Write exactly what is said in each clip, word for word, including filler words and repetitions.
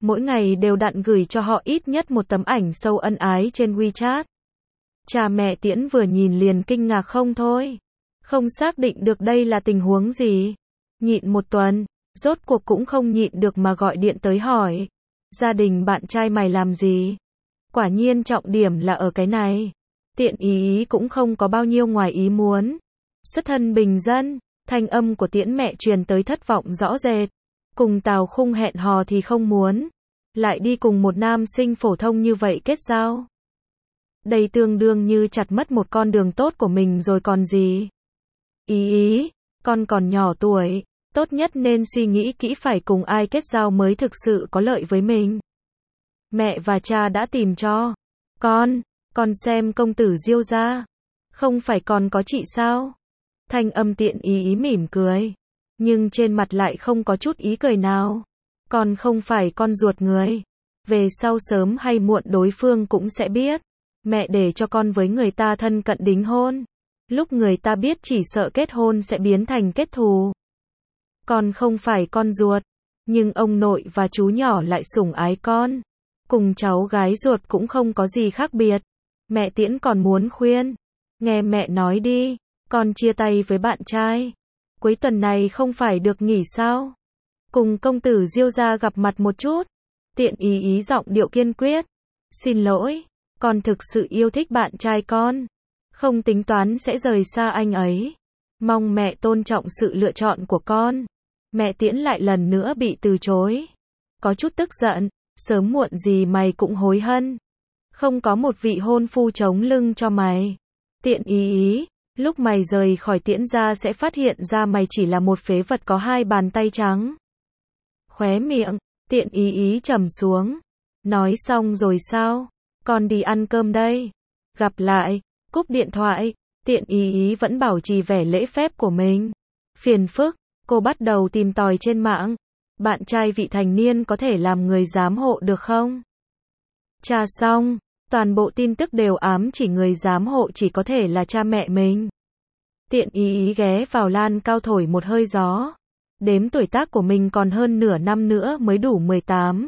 mỗi ngày đều đặn gửi cho họ ít nhất một tấm ảnh sâu ân ái trên WeChat. Cha mẹ Tiễn vừa nhìn liền kinh ngạc không thôi. Không xác định được đây là tình huống gì. Nhịn một tuần, rốt cuộc cũng không nhịn được mà gọi điện tới hỏi. Gia đình bạn trai mày làm gì? Quả nhiên trọng điểm là ở cái này. Tiện ý ý cũng không có bao nhiêu ngoài ý muốn. Xuất thân bình dân, thanh âm của Tiễn mẹ truyền tới thất vọng rõ rệt. Cùng Tào Khung hẹn hò thì không muốn. Lại đi cùng một nam sinh phổ thông như vậy kết giao. Đây tương đương như chặt mất một con đường tốt của mình rồi còn gì. Ý ý, con còn nhỏ tuổi, tốt nhất nên suy nghĩ kỹ phải cùng ai kết giao mới thực sự có lợi với mình. Mẹ và cha đã tìm cho con, con xem công tử Diêu gia. Không phải còn có chị sao? Thanh âm Tiện ý ý mỉm cười. Nhưng trên mặt lại không có chút ý cười nào. Con không phải con ruột người. Về sau sớm hay muộn đối phương cũng sẽ biết. Mẹ để cho con với người ta thân cận đính hôn. Lúc người ta biết chỉ sợ kết hôn sẽ biến thành kết thù. Con không phải con ruột. Nhưng ông nội và chú nhỏ lại sủng ái con. Cùng cháu gái ruột cũng không có gì khác biệt. Mẹ Tiễn còn muốn khuyên. Nghe mẹ nói đi. Con chia tay với bạn trai. Cuối tuần này không phải được nghỉ sao? Cùng công tử Diêu gia gặp mặt một chút. Tiện ý ý giọng điệu kiên quyết. Xin lỗi, con thực sự yêu thích bạn trai con. Không tính toán sẽ rời xa anh ấy. Mong mẹ tôn trọng sự lựa chọn của con. Mẹ Tiễn lại lần nữa bị từ chối. Có chút tức giận, sớm muộn gì mày cũng hối hận. Không có một vị hôn phu chống lưng cho mày. Tiện ý ý. Lúc mày rời khỏi Tiễn gia sẽ phát hiện ra mày chỉ là một phế vật có hai bàn tay trắng. Khóe miệng, Tiện ý ý trầm xuống. Nói xong rồi sao? Con đi ăn cơm đây. Gặp lại, cúp điện thoại, Tiện ý ý vẫn bảo trì vẻ lễ phép của mình. Phiền phức, cô bắt đầu tìm tòi trên mạng. Bạn trai vị thành niên có thể làm người giám hộ được không? Tra xong. Toàn bộ tin tức đều ám chỉ người giám hộ chỉ có thể là cha mẹ mình. Tiện ý ý ghé vào lan cao thổi một hơi gió. Đếm tuổi tác của mình còn hơn nửa năm nữa mới đủ mười tám.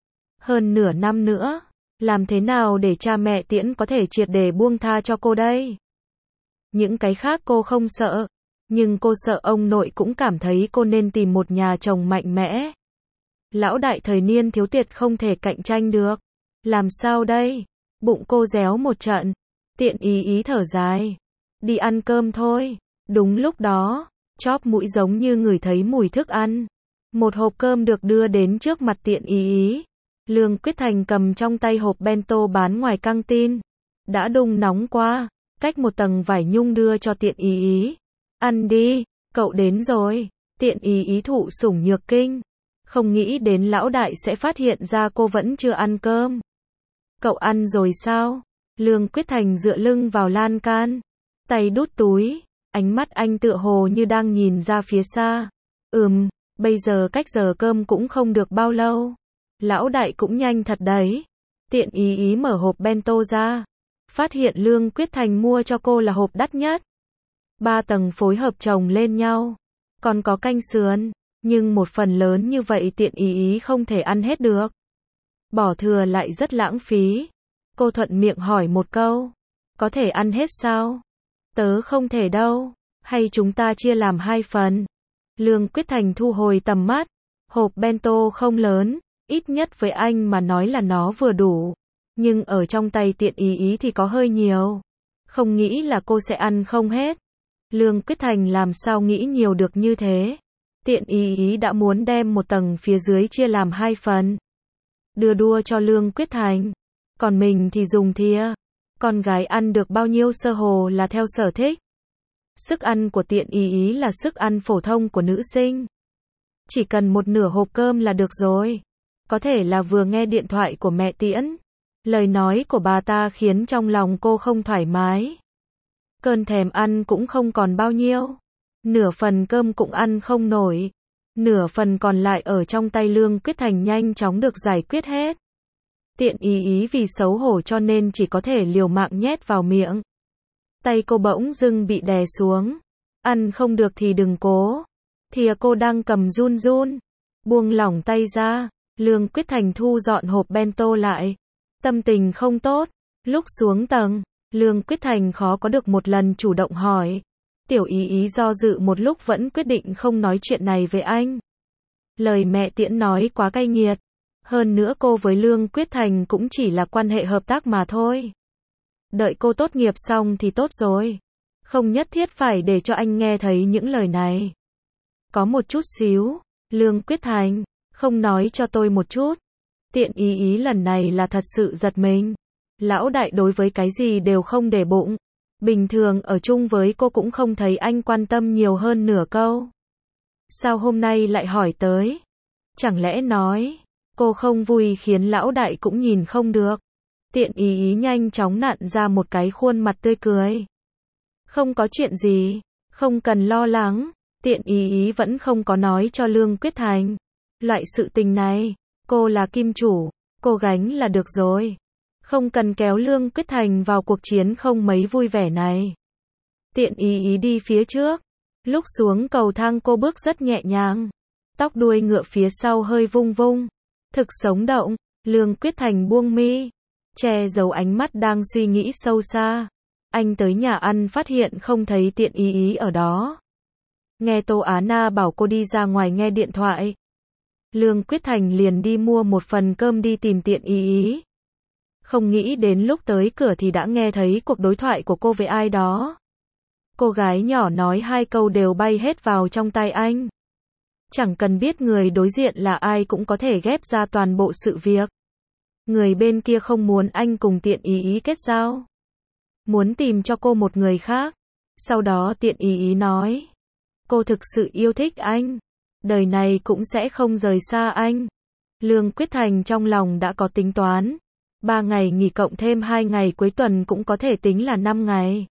Hơn nửa năm nữa. Làm thế nào để cha mẹ Tiễn có thể triệt để buông tha cho cô đây? Những cái khác cô không sợ. Nhưng cô sợ ông nội cũng cảm thấy cô nên tìm một nhà chồng mạnh mẽ. Lão đại thời niên thiếu tuyệt không thể cạnh tranh được. Làm sao đây? Bụng cô réo một trận. Tiện ý ý thở dài. Đi ăn cơm thôi. Đúng lúc đó, chóp mũi giống như ngửi thấy mùi thức ăn. Một hộp cơm được đưa đến trước mặt Tiện ý ý. Lương Quyết Thành cầm trong tay hộp bento bán ngoài căng tin. Đã đun nóng qua, cách một tầng vải nhung đưa cho Tiện ý ý. Ăn đi, cậu đến rồi. Tiện ý ý thụ sủng nhược kinh. Không nghĩ đến lão đại sẽ phát hiện ra cô vẫn chưa ăn cơm. Cậu ăn rồi sao? Lương Quyết Thành dựa lưng vào lan can. Tay đút túi. Ánh mắt anh tựa hồ như đang nhìn ra phía xa. Ừm, bây giờ cách giờ cơm cũng không được bao lâu. Lão đại cũng nhanh thật đấy. Tiện ý ý mở hộp bento ra. Phát hiện Lương Quyết Thành mua cho cô là hộp đắt nhất. Ba tầng phối hợp chồng lên nhau. Còn có canh sườn. Nhưng một phần lớn như vậy Tiện ý ý không thể ăn hết được. Bỏ thừa lại rất lãng phí. Cô thuận miệng hỏi một câu. Có thể ăn hết sao? Tớ không thể đâu. Hay chúng ta chia làm hai phần? Lương Quyết Thành thu hồi tầm mắt. Hộp bento không lớn. Ít nhất với anh mà nói là nó vừa đủ. Nhưng ở trong tay Tiện ý ý thì có hơi nhiều. Không nghĩ là cô sẽ ăn không hết. Lương Quyết Thành làm sao nghĩ nhiều được như thế. Tiện ý ý đã muốn đem một tầng phía dưới chia làm hai phần. Đưa đua cho Lương Quyết Thành. Còn mình thì dùng thìa. Con gái ăn được bao nhiêu sơ hồ là theo sở thích. Sức ăn của Tiện ý ý là sức ăn phổ thông của nữ sinh. Chỉ cần một nửa hộp cơm là được rồi. Có thể là vừa nghe điện thoại của mẹ Tiễn. Lời nói của bà ta khiến trong lòng cô không thoải mái. Cơn thèm ăn cũng không còn bao nhiêu. Nửa phần cơm cũng ăn không nổi. Nửa phần còn lại ở trong tay Lương Quyết Thành nhanh chóng được giải quyết hết. Tiện ý ý vì xấu hổ cho nên chỉ có thể liều mạng nhét vào miệng. Tay cô bỗng dưng bị đè xuống. Ăn không được thì đừng cố. Thìa cô đang cầm run run. Buông lỏng tay ra. Lương Quyết Thành thu dọn hộp bento lại. Tâm tình không tốt. Lúc xuống tầng, Lương Quyết Thành khó có được một lần chủ động hỏi. Tiểu Ý Ý do dự một lúc vẫn quyết định không nói chuyện này với anh. Lời mẹ Tiễn nói quá cay nghiệt. Hơn nữa cô với Lương Quyết Thành cũng chỉ là quan hệ hợp tác mà thôi. Đợi cô tốt nghiệp xong thì tốt rồi. Không nhất thiết phải để cho anh nghe thấy những lời này. Có một chút xíu. Lương Quyết Thành, không nói cho tôi một chút. Tiện Ý Ý lần này là thật sự giật mình. Lão đại đối với cái gì đều không để bụng. Bình thường ở chung với cô cũng không thấy anh quan tâm nhiều hơn nửa câu. Sao hôm nay lại hỏi tới? Chẳng lẽ nói, cô không vui khiến lão đại cũng nhìn không được. Tiện Ý Ý nhanh chóng nặn ra một cái khuôn mặt tươi cười. Không có chuyện gì, không cần lo lắng. Tiện Ý Ý vẫn không có nói cho Lương Quyết Thành. Loại sự tình này, cô là kim chủ, cô gánh là được rồi. Không cần kéo Lương Quyết Thành vào cuộc chiến không mấy vui vẻ này. Tiện Ý Ý đi phía trước. Lúc xuống cầu thang cô bước rất nhẹ nhàng. Tóc đuôi ngựa phía sau hơi vung vung. Thực sống động. Lương Quyết Thành buông mi. Che giấu ánh mắt đang suy nghĩ sâu xa. Anh tới nhà ăn phát hiện không thấy Tiện Ý Ý ở đó. Nghe Tô Á Na bảo cô đi ra ngoài nghe điện thoại. Lương Quyết Thành liền đi mua một phần cơm đi tìm Tiện Ý Ý. Không nghĩ đến lúc tới cửa thì đã nghe thấy cuộc đối thoại của cô với ai đó. Cô gái nhỏ nói hai câu đều bay hết vào trong tai anh. Chẳng cần biết người đối diện là ai cũng có thể ghép ra toàn bộ sự việc. Người bên kia không muốn anh cùng Tiện Ý Ý kết giao. Muốn tìm cho cô một người khác. Sau đó Tiện Ý Ý nói. Cô thực sự yêu thích anh. Đời này cũng sẽ không rời xa anh. Lương Quyết Thành trong lòng đã có tính toán. Ba ngày nghỉ cộng thêm hai ngày cuối tuần cũng có thể tính là năm ngày.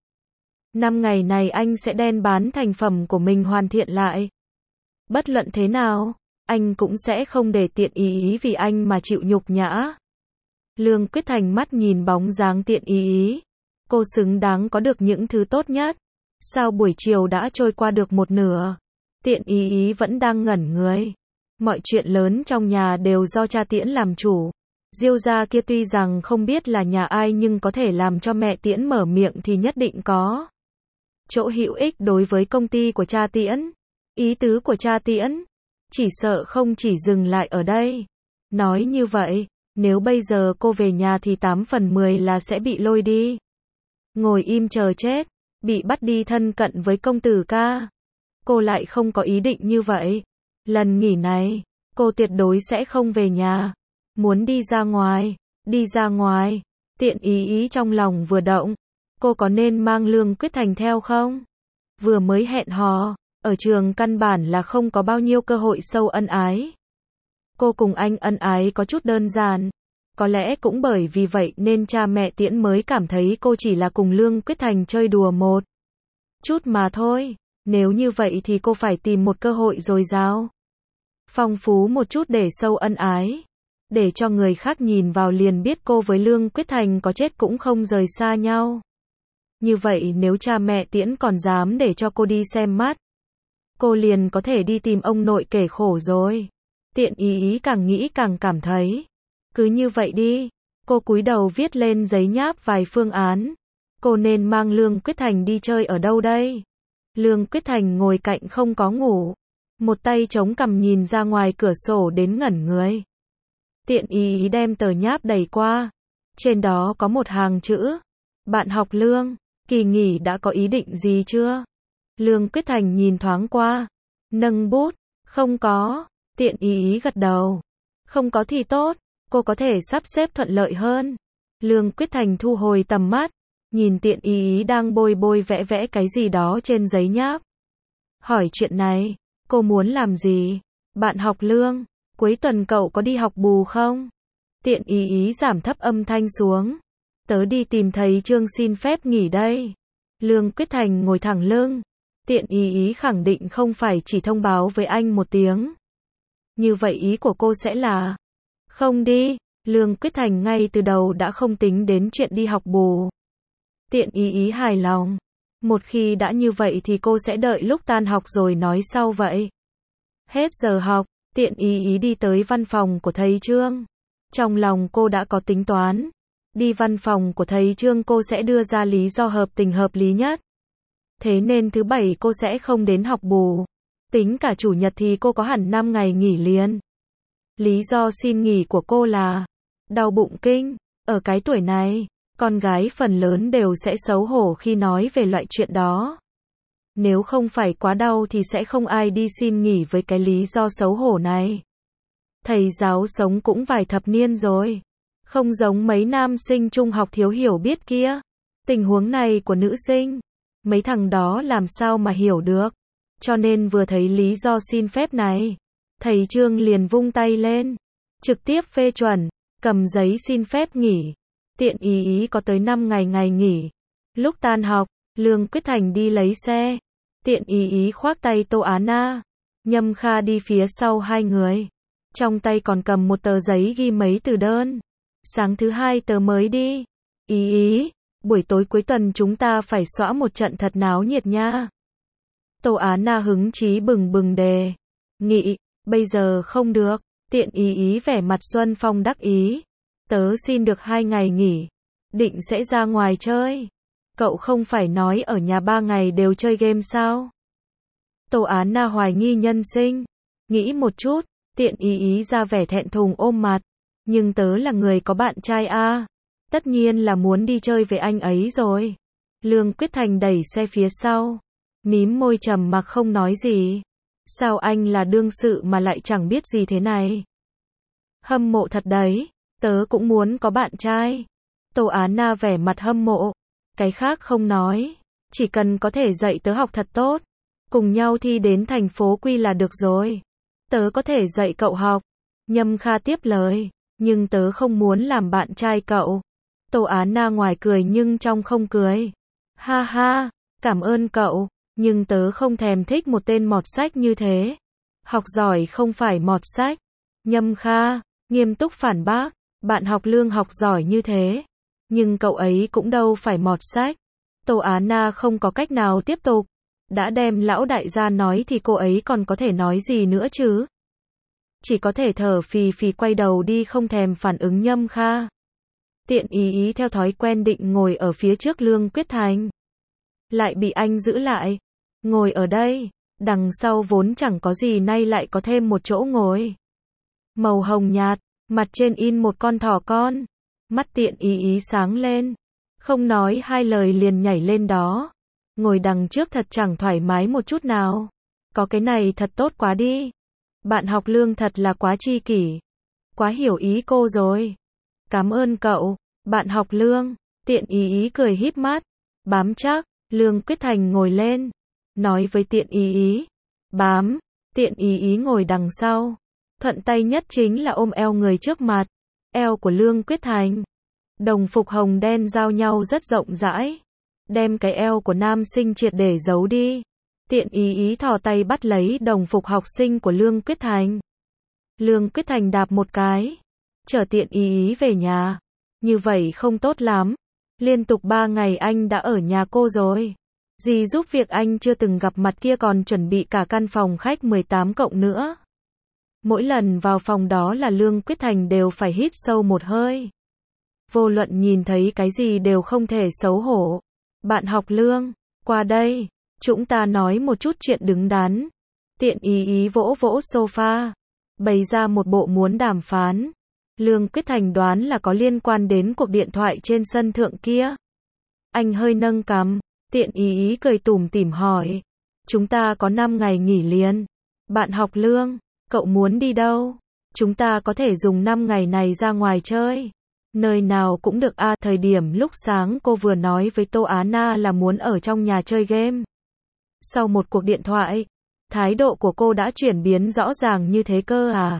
Năm ngày này anh sẽ đem bán thành phẩm của mình hoàn thiện lại. Bất luận thế nào, anh cũng sẽ không để Tiện Ý Ý vì anh mà chịu nhục nhã. Lương Quyết Thành mắt nhìn bóng dáng Tiện Ý Ý. Cô xứng đáng có được những thứ tốt nhất. Sao buổi chiều đã trôi qua được một nửa? Tiện Ý Ý vẫn đang ngẩn người. Mọi chuyện lớn trong nhà đều do cha Tiễn làm chủ. Diêu gia kia tuy rằng không biết là nhà ai nhưng có thể làm cho mẹ Tiễn mở miệng thì nhất định có chỗ hữu ích đối với công ty của cha Tiễn. Ý tứ của cha Tiễn, chỉ sợ không chỉ dừng lại ở đây. Nói như vậy, nếu bây giờ cô về nhà thì tám phần mười là sẽ bị lôi đi. Ngồi im chờ chết, bị bắt đi thân cận với công tử ca. Cô lại không có ý định như vậy. Lần nghỉ này, cô tuyệt đối sẽ không về nhà. Muốn đi ra ngoài, đi ra ngoài. Tiện Ý Ý trong lòng vừa động. Cô có nên mang Lương Quyết Thành theo không? Vừa mới hẹn hò, ở trường căn bản là không có bao nhiêu cơ hội sâu ân ái. Cô cùng anh ân ái có chút đơn giản. Có lẽ cũng bởi vì vậy nên cha mẹ Tiễn mới cảm thấy cô chỉ là cùng Lương Quyết Thành chơi đùa một chút mà thôi. Nếu như vậy thì cô phải tìm một cơ hội dồi dào, phong phú một chút để sâu ân ái. Để cho người khác nhìn vào liền biết cô với Lương Quyết Thành có chết cũng không rời xa nhau. Như vậy nếu cha mẹ Tiễn còn dám để cho cô đi xem mắt, cô liền có thể đi tìm ông nội kể khổ rồi. Tiện Ý Ý càng nghĩ càng cảm thấy. Cứ như vậy đi. Cô cúi đầu viết lên giấy nháp vài phương án. Cô nên mang Lương Quyết Thành đi chơi ở đâu đây? Lương Quyết Thành ngồi cạnh không có ngủ. Một tay chống cằm nhìn ra ngoài cửa sổ đến ngẩn người. Tiện Ý Ý đem tờ nháp đẩy qua. Trên đó có một hàng chữ. Bạn học Lương, kỳ nghỉ đã có ý định gì chưa? Lương Quyết Thành nhìn thoáng qua. Nâng bút. Không có. Tiện Ý Ý gật đầu. Không có thì tốt. Cô có thể sắp xếp thuận lợi hơn. Lương Quyết Thành thu hồi tầm mắt. Nhìn Tiện Ý Ý đang bôi bôi vẽ vẽ cái gì đó trên giấy nháp. Hỏi chuyện này. Cô muốn làm gì? Bạn học Lương, cuối tuần cậu có đi học bù không? Tiện Ý Ý giảm thấp âm thanh xuống. Tớ đi tìm thầy Trương xin phép nghỉ đây. Lương Quyết Thành ngồi thẳng lưng. Tiện Ý Ý khẳng định không phải chỉ thông báo với anh một tiếng. Như vậy ý của cô sẽ là không đi. Lương Quyết Thành ngay từ đầu đã không tính đến chuyện đi học bù. Tiện Ý Ý hài lòng. Một khi đã như vậy thì cô sẽ đợi lúc tan học rồi nói sau vậy. Hết giờ học, Tiện ý ý đi tới văn phòng của thầy Trương. Trong lòng cô đã có tính toán. Đi văn phòng của thầy Trương cô sẽ đưa ra lý do hợp tình hợp lý nhất. Thế nên thứ bảy cô sẽ không đến học bù. Tính cả chủ nhật thì cô có hẳn năm ngày nghỉ liền. Lý do xin nghỉ của cô là đau bụng kinh. Ở cái tuổi này, con gái phần lớn đều sẽ xấu hổ khi nói về loại chuyện đó. Nếu không phải quá đau thì sẽ không ai đi xin nghỉ với cái lý do xấu hổ này. Thầy giáo sống cũng vài thập niên rồi. Không giống mấy nam sinh trung học thiếu hiểu biết kia. Tình huống này của nữ sinh, mấy thằng đó làm sao mà hiểu được. Cho nên vừa thấy lý do xin phép này, thầy Trương liền vung tay lên, trực tiếp phê chuẩn, cầm giấy xin phép nghỉ. Tiện ý ý có tới năm ngày ngày nghỉ. Lúc tan học, Lương Quyết Thành đi lấy xe. Tiện ý ý khoác tay Tô Á Na. Nhâm Kha đi phía sau hai người. Trong tay còn cầm một tờ giấy ghi mấy từ đơn. Sáng thứ hai tớ mới đi. Ý ý, buổi tối cuối tuần chúng ta phải xõa một trận thật náo nhiệt nha. Tô Á Na hứng chí bừng bừng đề nghị, bây giờ không được. Tiện ý ý vẻ mặt xuân phong đắc ý. Tớ xin được hai ngày nghỉ. Định sẽ ra ngoài chơi. Cậu không phải nói ở nhà ba ngày đều chơi game sao? Tô Á Na hoài nghi nhân sinh. Nghĩ một chút, tiện ý ý ra vẻ thẹn thùng ôm mặt. Nhưng tớ là người có bạn trai a, tất nhiên là muốn đi chơi với anh ấy rồi. Lương Quyết Thành đẩy xe phía sau. Mím môi trầm mặc không nói gì. Sao anh là đương sự mà lại chẳng biết gì thế này? Hâm mộ thật đấy. Tớ cũng muốn có bạn trai. Tô Á Na vẻ mặt hâm mộ. Cái khác không nói. Chỉ cần có thể dạy tớ học thật tốt. Cùng nhau thi đến thành phố Quy là được rồi. Tớ có thể dạy cậu học. Nhâm Kha tiếp lời. Nhưng tớ không muốn làm bạn trai cậu. Tô Á Na ngoài cười nhưng trong không cười. Ha ha, cảm ơn cậu. Nhưng tớ không thèm thích một tên mọt sách như thế. Học giỏi không phải mọt sách. Nhâm Kha nghiêm túc phản bác. Bạn học Lương học giỏi như thế. Nhưng cậu ấy cũng đâu phải mọt sách. Tô Á Na không có cách nào tiếp tục. Đã đem lão đại gia nói thì cô ấy còn có thể nói gì nữa chứ. Chỉ có thể thở phì phì quay đầu đi không thèm phản ứng Nhâm Kha. Tiện ý ý theo thói quen định ngồi ở phía trước Lương Quyết Thành. Lại bị anh giữ lại. Ngồi ở đây. Đằng sau vốn chẳng có gì nay lại có thêm một chỗ ngồi. Màu hồng nhạt. Mặt trên in một con thỏ con. Mắt tiện ý ý sáng lên. Không nói hai lời liền nhảy lên đó. Ngồi đằng trước thật chẳng thoải mái một chút nào. Có cái này thật tốt quá đi. Bạn học Lương thật là quá tri kỷ. Quá hiểu ý cô rồi. Cảm ơn cậu, bạn học Lương. Tiện ý ý cười híp mắt. Bám chắc. Lương Quyết Thành ngồi lên. Nói với tiện ý ý. Bám. Tiện ý ý ngồi đằng sau. Thuận tay nhất chính là ôm eo người trước mặt. Eo của Lương Quyết Thành. Đồng phục hồng đen giao nhau rất rộng rãi. Đem cái eo của nam sinh triệt để giấu đi. Tiện ý ý thò tay bắt lấy đồng phục học sinh của Lương Quyết Thành. Lương Quyết Thành đạp một cái. Chở tiện ý ý về nhà. Như vậy không tốt lắm. Liên tục ba ngày anh đã ở nhà cô rồi. Dì giúp việc anh chưa từng gặp mặt kia còn chuẩn bị cả căn phòng khách mười tám cộng nữa. Mỗi lần vào phòng đó là Lương Quyết Thành đều phải hít sâu một hơi. Vô luận nhìn thấy cái gì đều không thể xấu hổ. Bạn học Lương, qua đây, chúng ta nói một chút chuyện đứng đắn. Tiện ý ý vỗ vỗ sofa, bày ra một bộ muốn đàm phán. Lương Quyết Thành đoán là có liên quan đến cuộc điện thoại trên sân thượng kia. Anh hơi nâng cằm, tiện ý ý cười tủm tỉm hỏi. Chúng ta có năm ngày nghỉ liền. Bạn học Lương, cậu muốn đi đâu? Chúng ta có thể dùng năm ngày này ra ngoài chơi. Nơi nào cũng được a. Thời điểm lúc sáng cô vừa nói với Tô Á Na là muốn ở trong nhà chơi game. Sau một cuộc điện thoại, thái độ của cô đã chuyển biến rõ ràng như thế cơ à.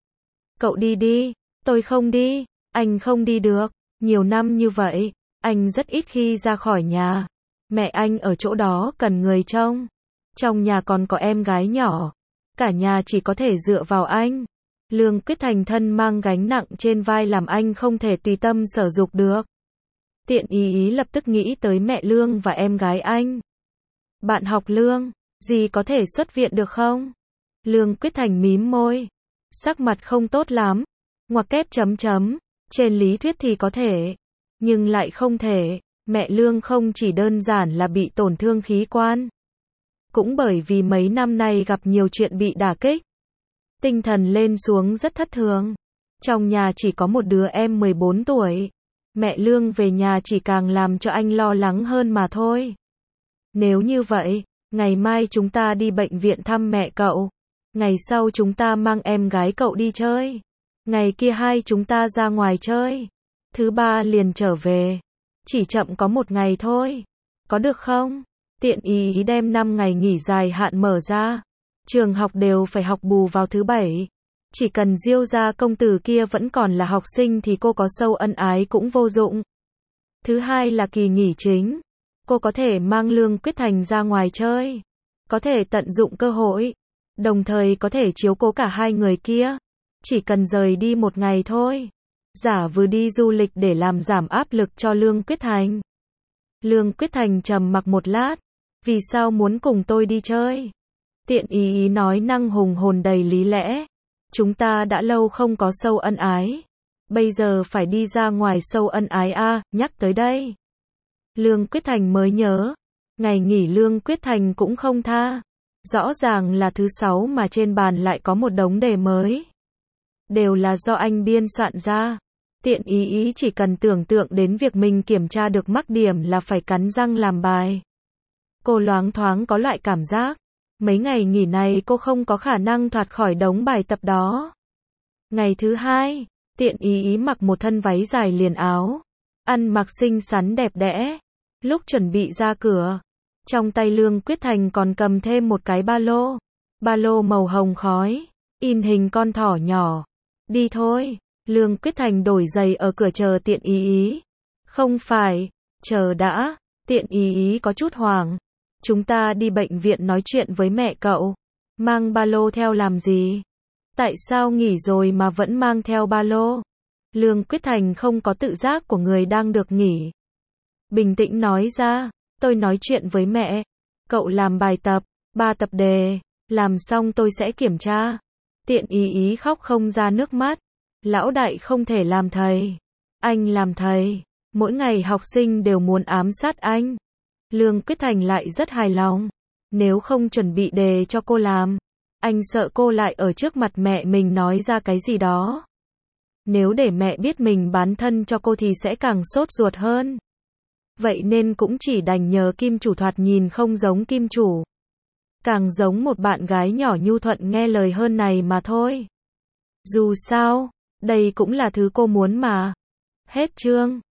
Cậu đi đi, tôi không đi, anh không đi được. Nhiều năm như vậy, anh rất ít khi ra khỏi nhà. Mẹ anh ở chỗ đó cần người trông. Trong nhà còn có em gái nhỏ. Cả nhà chỉ có thể dựa vào anh. Lương Quyết Thành thân mang gánh nặng trên vai làm anh không thể tùy tâm sở dục được. Tiện ý ý lập tức nghĩ tới mẹ Lương và em gái anh. Bạn học Lương, dì có thể xuất viện được không? Lương Quyết Thành mím môi. sắc mặt không tốt lắm. Ngoặc kép chấm chấm, trên lý thuyết thì có thể, nhưng lại không thể. Mẹ Lương không chỉ đơn giản là bị tổn thương khí quan, cũng bởi vì mấy năm nay gặp nhiều chuyện bị đả kích. Tinh thần lên xuống rất thất thường. Trong nhà chỉ có một đứa em mười bốn tuổi. Mẹ Lương về nhà chỉ càng làm cho anh lo lắng hơn mà thôi. Nếu như vậy, ngày mai chúng ta đi bệnh viện thăm mẹ cậu. Ngày sau chúng ta mang em gái cậu đi chơi. Ngày kia hai chúng ta ra ngoài chơi. Thứ ba liền trở về. Chỉ chậm có một ngày thôi. Có được không? Tiện ý ý đem năm ngày nghỉ dài hạn mở ra. Trường học đều phải học bù vào thứ bảy. Chỉ cần Diêu gia công tử kia vẫn còn là học sinh thì cô có sâu ân ái cũng vô dụng. Thứ hai là kỳ nghỉ chính. Cô có thể mang Lương Quyết Thành ra ngoài chơi. Có thể tận dụng cơ hội. Đồng thời có thể chiếu cố cả hai người kia. Chỉ cần rời đi một ngày thôi. Giả vừa đi du lịch để làm giảm áp lực cho Lương Quyết Thành. Lương Quyết Thành trầm mặc một lát. Vì sao muốn cùng tôi đi chơi? Tiện ý ý nói năng hùng hồn đầy lý lẽ. Chúng ta đã lâu không có sâu ân ái. Bây giờ phải đi ra ngoài sâu ân ái a, à, nhắc tới đây. Lương Quyết Thành mới nhớ. Ngày nghỉ Lương Quyết Thành cũng không tha. Rõ ràng là thứ sáu mà trên bàn lại có một đống đề mới. Đều là do anh biên soạn ra. Tiện ý ý chỉ cần tưởng tượng đến việc mình kiểm tra được mắc điểm là phải cắn răng làm bài. Cô loáng thoáng có loại cảm giác. Mấy ngày nghỉ này cô không có khả năng thoát khỏi đống bài tập đó. Ngày thứ hai, tiện ý ý mặc một thân váy dài liền áo. Ăn mặc xinh xắn đẹp đẽ. Lúc chuẩn bị ra cửa, trong tay Lương Quyết Thành còn cầm thêm một cái ba lô. Ba lô màu hồng khói, in hình con thỏ nhỏ. Đi thôi, Lương Quyết Thành đổi giày ở cửa chờ tiện ý ý. Không phải, chờ đã, tiện ý ý có chút hoảng. Chúng ta đi bệnh viện nói chuyện với mẹ cậu. Mang ba lô theo làm gì? Tại sao nghỉ rồi mà vẫn mang theo ba lô? Lương Quyết Thành không có tự giác của người đang được nghỉ. Bình tĩnh nói ra, tôi nói chuyện với mẹ. Cậu làm bài tập, ba tập đề, làm xong tôi sẽ kiểm tra. Tiện ý ý khóc không ra nước mắt. Lão đại không thể làm thầy. Anh làm thầy. Mỗi ngày học sinh đều muốn ám sát anh. Lương Quyết Thành lại rất hài lòng. Nếu không chuẩn bị đề cho cô làm, anh sợ cô lại ở trước mặt mẹ mình nói ra cái gì đó. Nếu để mẹ biết mình bán thân cho cô thì sẽ càng sốt ruột hơn. Vậy nên cũng chỉ đành nhờ Kim Chủ thoạt nhìn không giống Kim Chủ. Càng giống một bạn gái nhỏ nhu thuận nghe lời hơn này mà thôi. Dù sao, đây cũng là thứ cô muốn mà. Hết chương.